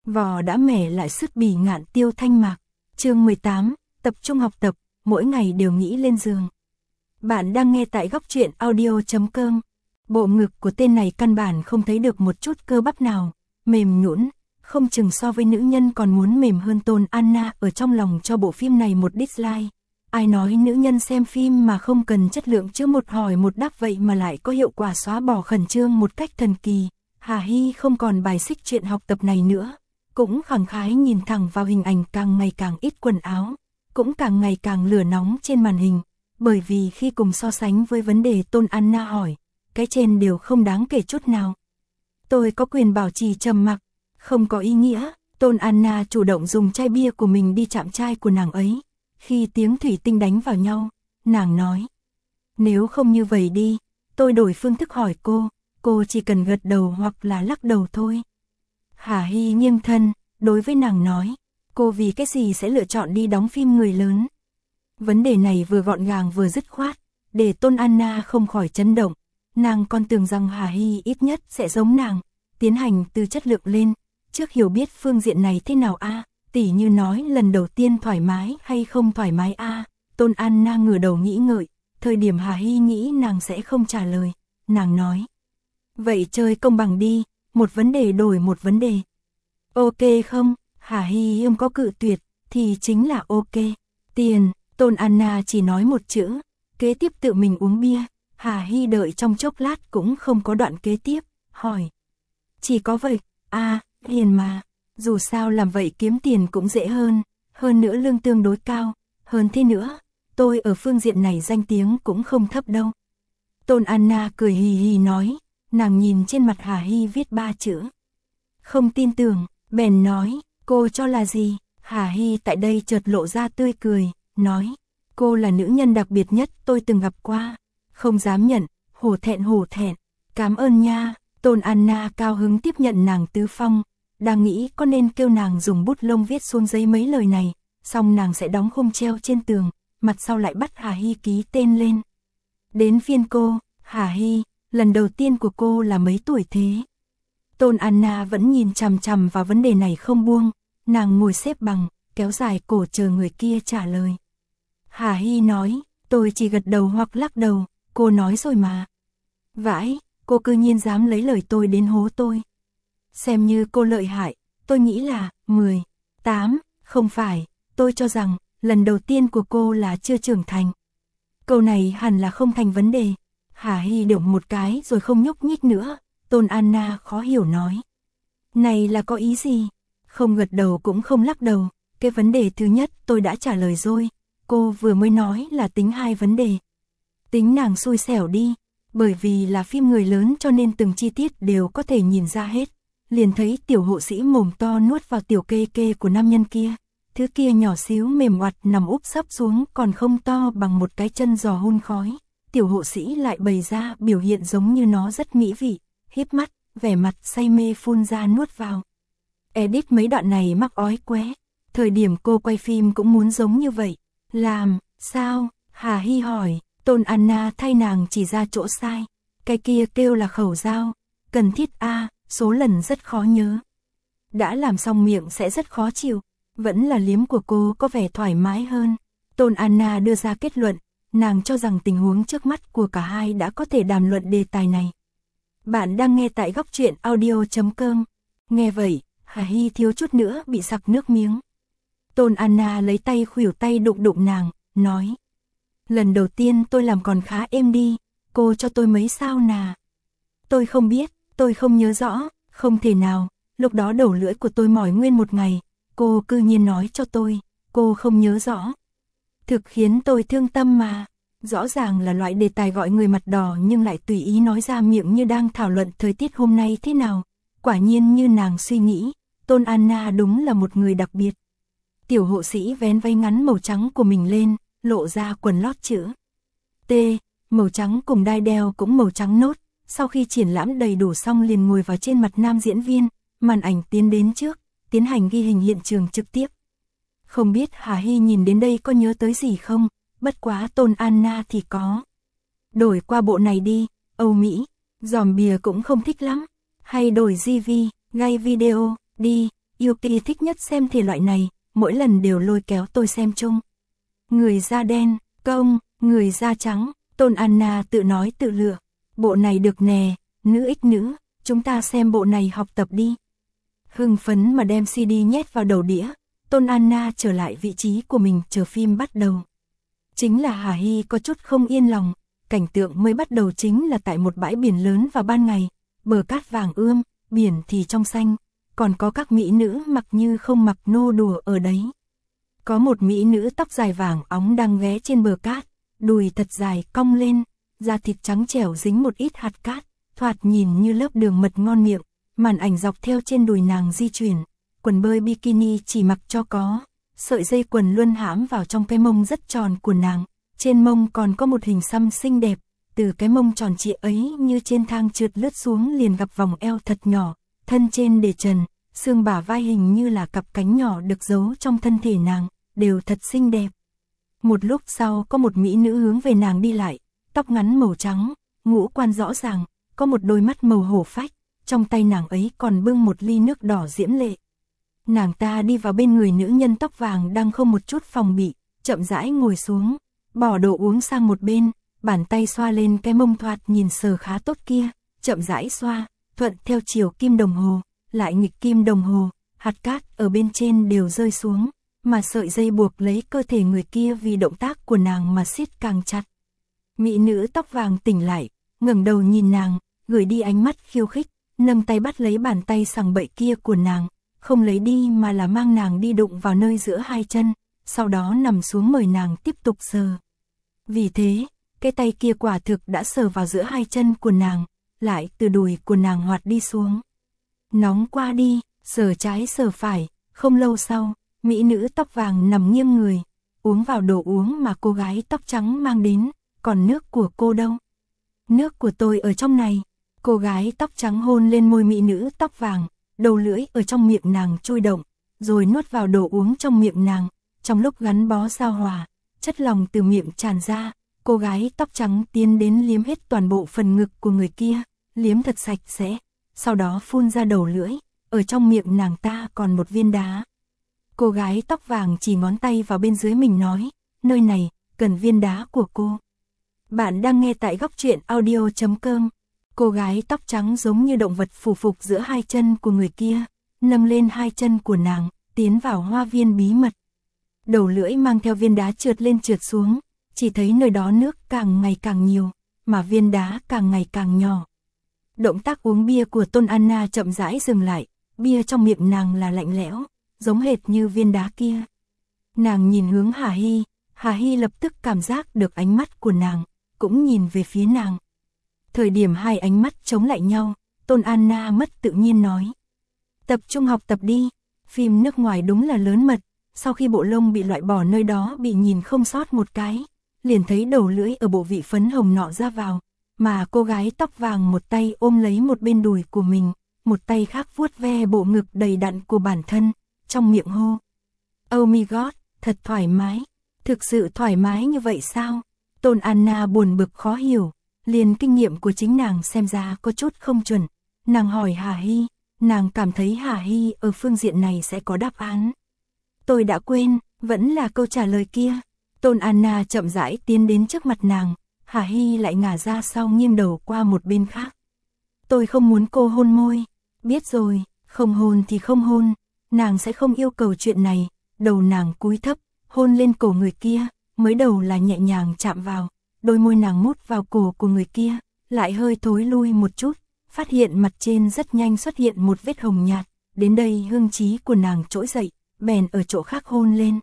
Vò đã mẻ lại sứt bì ngạn tiêu thanh mạc. Chương 18, tập trung học tập, mỗi ngày đều nghĩ lên giường. Bạn đang nghe tại góc truyện audio.com. Bộ ngực của tên này căn bản không thấy được một chút cơ bắp nào, mềm nhũn, không chừng so với nữ nhân còn muốn mềm hơn. Tôn Anna ở trong lòng cho bộ phim này một dislike. Ai nói nữ nhân xem phim mà không cần chất lượng chứ một hỏi một đáp vậy mà lại có hiệu quả xóa bỏ khẩn trương một cách thần kỳ. Hà Hy không còn bài xích chuyện học tập này nữa, cũng khẳng khái nhìn thẳng vào hình ảnh càng ngày càng ít quần áo, cũng càng ngày càng lửa nóng trên màn hình, bởi vì khi cùng so sánh với vấn đề Tôn Anna hỏi, cái trên đều không đáng kể chút nào. Tôi có quyền bảo trì trầm mặc, không có ý nghĩa. Tôn Anna chủ động dùng chai bia của mình đi chạm chai của nàng ấy. Khi tiếng thủy tinh đánh vào nhau, nàng nói, nếu không như vậy đi, tôi đổi phương thức hỏi cô chỉ cần gật đầu hoặc là lắc đầu thôi. Hà Hy nghiêng thân, đối với nàng nói, cô vì cái gì sẽ lựa chọn đi đóng phim người lớn? Vấn đề này vừa gọn gàng vừa dứt khoát, để Tôn Anna không khỏi chấn động. Nàng còn tưởng rằng Hà Hy ít nhất sẽ giống nàng, tiến hành từ chất lượng lên, trước hiểu biết phương diện này thế nào a, tỉ như nói lần đầu tiên thoải mái hay không thoải mái a. Tôn Anna ngửa đầu nghĩ ngợi, thời điểm Hà Hy nghĩ nàng sẽ không trả lời, nàng nói, vậy chơi công bằng đi, một vấn đề đổi một vấn đề. Ok không? Hà Hy không có cự tuyệt, thì chính là ok. Tiền. Tôn Anna chỉ nói một chữ, kế tiếp tự mình uống bia. Hà Hy đợi trong chốc lát cũng không có đoạn kế tiếp, hỏi, chỉ có vậy? Hiền mà, dù sao làm vậy kiếm tiền cũng dễ hơn nữa lương tương đối cao, hơn thế nữa, tôi ở phương diện này danh tiếng cũng không thấp đâu. Tôn Anna cười hì hì nói, nàng nhìn trên mặt Hà Hy viết 3 chữ. Không tin tưởng, bèn nói, cô cho là gì? Hà Hy tại đây chợt lộ ra tươi cười, nói, cô là nữ nhân đặc biệt nhất tôi từng gặp qua. Không dám nhận, hổ thẹn, cảm ơn nha. Tôn Anna cao hứng tiếp nhận nàng tứ phong, đang nghĩ có nên kêu nàng dùng bút lông viết xuống giấy mấy lời này, xong nàng sẽ đóng khung treo trên tường, mặt sau lại bắt Hà Hy ký tên lên. Đến phiên cô, Hà Hy, lần đầu tiên của cô là mấy tuổi thế? Tôn Anna vẫn nhìn chằm chằm vào vấn đề này không buông, nàng ngồi xếp bằng, kéo dài cổ chờ người kia trả lời. Hà Hy nói, tôi chỉ gật đầu hoặc lắc đầu, cô nói rồi mà. Vãi, cô cư nhiên dám lấy lời tôi đến hố tôi. Xem như cô lợi hại, tôi nghĩ là 18, không phải, tôi cho rằng lần đầu tiên của cô là chưa trưởng thành. Câu này hẳn là không thành vấn đề. Hà Hy động một cái rồi không nhúc nhích nữa. Tôn Anna khó hiểu nói, này là có ý gì? Không gật đầu cũng không lắc đầu, cái vấn đề thứ nhất tôi đã trả lời rồi, cô vừa mới nói là tính 2 vấn đề. Tính nàng xui xẻo đi, bởi vì là phim người lớn cho nên từng chi tiết đều có thể nhìn ra hết. Liền thấy tiểu hộ sĩ mồm to nuốt vào tiểu kê kê của nam nhân kia, thứ kia nhỏ xíu mềm oặt nằm úp sấp xuống còn không to bằng một cái chân giò hun khói. Tiểu hộ sĩ lại bày ra biểu hiện giống như nó rất mỹ vị, híp mắt, vẻ mặt say mê phun ra nuốt vào. Edit mấy đoạn này mắc ói qué, thời điểm cô quay phim cũng muốn giống như vậy. Làm sao? Hà Hy hỏi. Tôn Anna thay nàng chỉ ra chỗ sai, cái kia kêu là khẩu dao, cần thiết số lần rất khó nhớ. Đã làm xong miệng sẽ rất khó chịu, vẫn là liếm của cô có vẻ thoải mái hơn. Tôn Anna đưa ra kết luận, nàng cho rằng tình huống trước mắt của cả hai đã có thể đàm luận đề tài này. Bạn đang nghe tại góc truyện audio.com. Nghe vậy, Hà Hy thiếu chút nữa bị sặc nước miếng. Tôn Anna lấy tay khuỷu tay đụng nàng, nói, lần đầu tiên tôi làm còn khá êm đi, cô cho tôi mấy sao nà? Tôi không biết, tôi không nhớ rõ, không thể nào, lúc đó đầu lưỡi của tôi mỏi nguyên một ngày, cô cư nhiên nói cho tôi, cô không nhớ rõ. Thực khiến tôi thương tâm mà, rõ ràng là loại đề tài gọi người mặt đỏ nhưng lại tùy ý nói ra miệng như đang thảo luận thời tiết hôm nay thế nào. Quả nhiên như nàng suy nghĩ, Tôn Anna đúng là một người đặc biệt. Tiểu hộ sĩ vén váy ngắn màu trắng của mình lên, lộ ra quần lót chữ T, màu trắng cùng đai đeo cũng màu trắng nốt. Sau khi triển lãm đầy đủ xong liền ngồi vào trên mặt nam diễn viên, màn ảnh tiến đến trước, tiến hành ghi hình hiện trường trực tiếp. Không biết Hà Hy nhìn đến đây có nhớ tới gì không, bất quá Tôn Anna thì có. Đổi qua bộ này đi, Âu Mỹ, giòm bìa cũng không thích lắm, hay đổi GV, gay video, đi, Yuki thích nhất xem thể loại này, mỗi lần đều lôi kéo tôi xem chung. Người da đen, công, người da trắng, Tôn Anna tự nói tự lựa. Bộ này được nè, nữ ích nữ, chúng ta xem bộ này học tập đi. Hưng phấn mà đem CD nhét vào đầu đĩa, Tôn Anna trở lại vị trí của mình chờ phim bắt đầu. Chính là Hà Hy có chút không yên lòng, cảnh tượng mới bắt đầu chính là tại một bãi biển lớn vào ban ngày, bờ cát vàng ươm, biển thì trong xanh, còn có các mỹ nữ mặc như không mặc nô đùa ở đấy. Có một mỹ nữ tóc dài vàng óng đang ghé trên bờ cát, đùi thật dài cong lên, da thịt trắng trẻo dính một ít hạt cát, thoạt nhìn như lớp đường mật ngon miệng, màn ảnh dọc theo trên đùi nàng di chuyển, quần bơi bikini chỉ mặc cho có, sợi dây quần luân hãm vào trong cái mông rất tròn của nàng, trên mông còn có một hình xăm xinh đẹp, từ cái mông tròn trịa ấy như trên thang trượt lướt xuống liền gặp vòng eo thật nhỏ, thân trên để trần, xương bả vai hình như là cặp cánh nhỏ được giấu trong thân thể nàng, đều thật xinh đẹp. Một lúc sau có một mỹ nữ hướng về nàng đi lại, tóc ngắn màu trắng, ngũ quan rõ ràng, có một đôi mắt màu hổ phách, trong tay nàng ấy còn bưng một ly nước đỏ diễm lệ. Nàng ta đi vào bên người nữ nhân tóc vàng đang không một chút phòng bị, chậm rãi ngồi xuống, bỏ đồ uống sang một bên, bàn tay xoa lên cái mông thoạt nhìn sờ khá tốt kia, chậm rãi xoa, thuận theo chiều kim đồng hồ, lại nghịch kim đồng hồ, hạt cát ở bên trên đều rơi xuống, mà sợi dây buộc lấy cơ thể người kia vì động tác của nàng mà siết càng chặt. Mỹ nữ tóc vàng tỉnh lại, ngẩng đầu nhìn nàng, gửi đi ánh mắt khiêu khích, nâng tay bắt lấy bàn tay sằng bậy kia của nàng, không lấy đi mà là mang nàng đi đụng vào nơi giữa hai chân, sau đó nằm xuống mời nàng tiếp tục sờ. Vì thế, cái tay kia quả thực đã sờ vào giữa hai chân của nàng, lại từ đùi của nàng hoạt đi xuống. Nóng qua đi, sờ trái sờ phải, không lâu sau, mỹ nữ tóc vàng nằm nghiêng người, uống vào đồ uống mà cô gái tóc trắng mang đến, còn nước của cô đâu? Nước của tôi ở trong này. Cô gái tóc trắng hôn lên môi mỹ nữ tóc vàng, đầu lưỡi ở trong miệng nàng chui động, rồi nuốt vào đồ uống trong miệng nàng, trong lúc gắn bó giao hòa, chất lỏng từ miệng tràn ra, cô gái tóc trắng tiến đến liếm hết toàn bộ phần ngực của người kia, liếm thật sạch sẽ, sau đó phun ra đầu lưỡi, ở trong miệng nàng ta còn một viên đá. Cô gái tóc vàng chỉ ngón tay vào bên dưới mình nói, nơi này, cần viên đá của cô. Bạn đang nghe tại góc truyện audio.com. Cô gái tóc trắng giống như động vật phù phục giữa hai chân của người kia, nâng lên hai chân của nàng, tiến vào hoa viên bí mật. Đầu lưỡi mang theo viên đá trượt lên trượt xuống, chỉ thấy nơi đó nước càng ngày càng nhiều, mà viên đá càng ngày càng nhỏ. Động tác uống bia của Tôn Anna chậm rãi dừng lại, bia trong miệng nàng là lạnh lẽo, giống hệt như viên đá kia. Nàng nhìn hướng Hà Hy lập tức cảm giác được ánh mắt của nàng, cũng nhìn về phía nàng. Thời điểm hai ánh mắt chống lại nhau, Tôn Anna mất tự nhiên nói. Tập trung học tập đi, phim nước ngoài đúng là lớn mật, sau khi bộ lông bị loại bỏ nơi đó bị nhìn không sót một cái, liền thấy đầu lưỡi ở bộ vị phấn hồng nọ ra vào, mà cô gái tóc vàng một tay ôm lấy một bên đùi của mình, một tay khác vuốt ve bộ ngực đầy đặn của bản thân, trong miệng hô. Oh my god, thật thoải mái, thực sự thoải mái như vậy sao? Tôn Anna buồn bực khó hiểu. Liền kinh nghiệm của chính nàng xem ra có chút không chuẩn, nàng hỏi Hà Hy, nàng cảm thấy Hà Hy ở phương diện này sẽ có đáp án. Tôi đã quên, vẫn là câu trả lời kia. Tôn Anna chậm rãi tiến đến trước mặt nàng, Hà Hy lại ngả ra sau nghiêng đầu qua một bên khác. Tôi không muốn cô hôn môi, biết rồi, không hôn thì không hôn, nàng sẽ không yêu cầu chuyện này, đầu nàng cúi thấp, hôn lên cổ người kia, mới đầu là nhẹ nhàng chạm vào. Đôi môi nàng mút vào cổ của người kia, lại hơi thối lui một chút, phát hiện mặt trên rất nhanh xuất hiện một vết hồng nhạt, đến đây hương trí của nàng trỗi dậy, bèn ở chỗ khác hôn lên.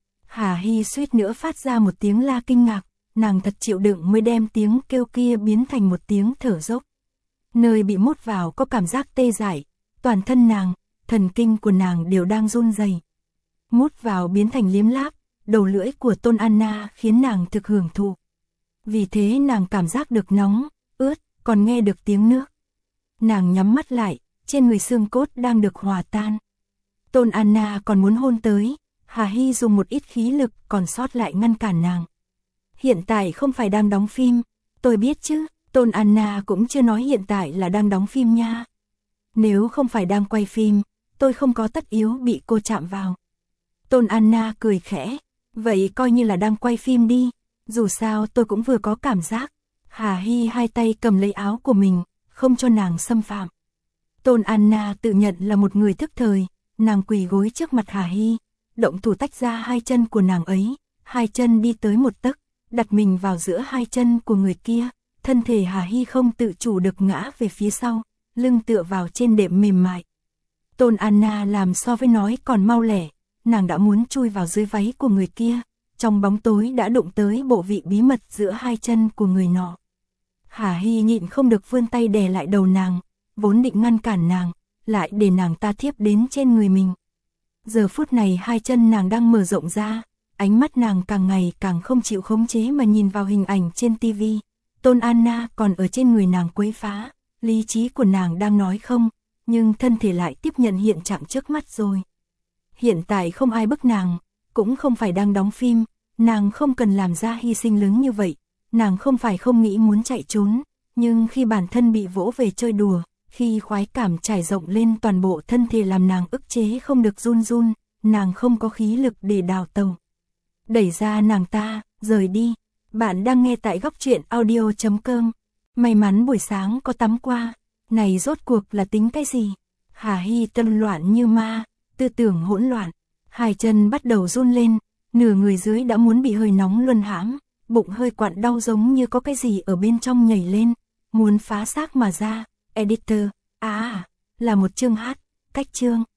Hà Hy suýt nữa phát ra một tiếng la kinh ngạc, nàng thật chịu đựng mới đem tiếng kêu kia biến thành một tiếng thở dốc. Nơi bị mút vào có cảm giác tê dại, toàn thân nàng, thần kinh của nàng đều đang run rẩy. Mút vào biến thành liếm láp, đầu lưỡi của Tôn Anna khiến nàng thực hưởng thụ. Vì thế nàng cảm giác được nóng, ướt, còn nghe được tiếng nước. Nàng nhắm mắt lại, trên người xương cốt đang được hòa tan. Tôn Anna còn muốn hôn tới, Hà Hy dùng một ít khí lực còn sót lại ngăn cản nàng. Hiện tại không phải đang đóng phim, tôi biết chứ, Tôn Anna cũng chưa nói hiện tại là đang đóng phim nha. Nếu không phải đang quay phim, tôi không có tất yếu bị cô chạm vào. Tôn Anna cười khẽ, vậy coi như là đang quay phim đi, dù sao tôi cũng vừa có cảm giác. Hà Hy hai tay cầm lấy áo của mình, không cho nàng xâm phạm. Tôn Anna tự nhận là một người thức thời, nàng quỳ gối trước mặt Hà Hy, động thủ tách ra hai chân của nàng ấy, hai chân đi tới một tấc, đặt mình vào giữa hai chân của người kia, thân thể Hà Hy không tự chủ được ngã về phía sau, lưng tựa vào trên đệm mềm mại. Tôn Anna làm so với nói còn mau lẻ, nàng đã muốn chui vào dưới váy của người kia, trong bóng tối đã đụng tới bộ vị bí mật giữa hai chân của người nọ. Hà Hy nhịn không được vươn tay đè lại đầu nàng, vốn định ngăn cản nàng, lại để nàng ta thiếp đến trên người mình. Giờ phút này hai chân nàng đang mở rộng ra, ánh mắt nàng càng ngày càng không chịu khống chế mà nhìn vào hình ảnh trên tivi. Tôn Anna còn ở trên người nàng quấy phá, lý trí của nàng đang nói không, nhưng thân thể lại tiếp nhận hiện trạng trước mắt rồi. Hiện tại không ai bức nàng, cũng không phải đang đóng phim, nàng không cần làm ra hy sinh lớn như vậy, nàng không phải không nghĩ muốn chạy trốn, nhưng khi bản thân bị vỗ về chơi đùa, khi khoái cảm trải rộng lên toàn bộ thân thể làm nàng ức chế không được run run, nàng không có khí lực để đào tàu. Đẩy ra nàng ta, rời đi. Bạn đang nghe tại góc truyện audio.com. May mắn buổi sáng có tắm qua, này rốt cuộc là tính cái gì? Hà Hy tâm loạn như ma, tư tưởng hỗn loạn, hai chân bắt đầu run lên, nửa người dưới đã muốn bị hơi nóng luân hãm, bụng hơi quặn đau giống như có cái gì ở bên trong nhảy lên, muốn phá xác mà ra. Editor, là một chương hát, cách chương.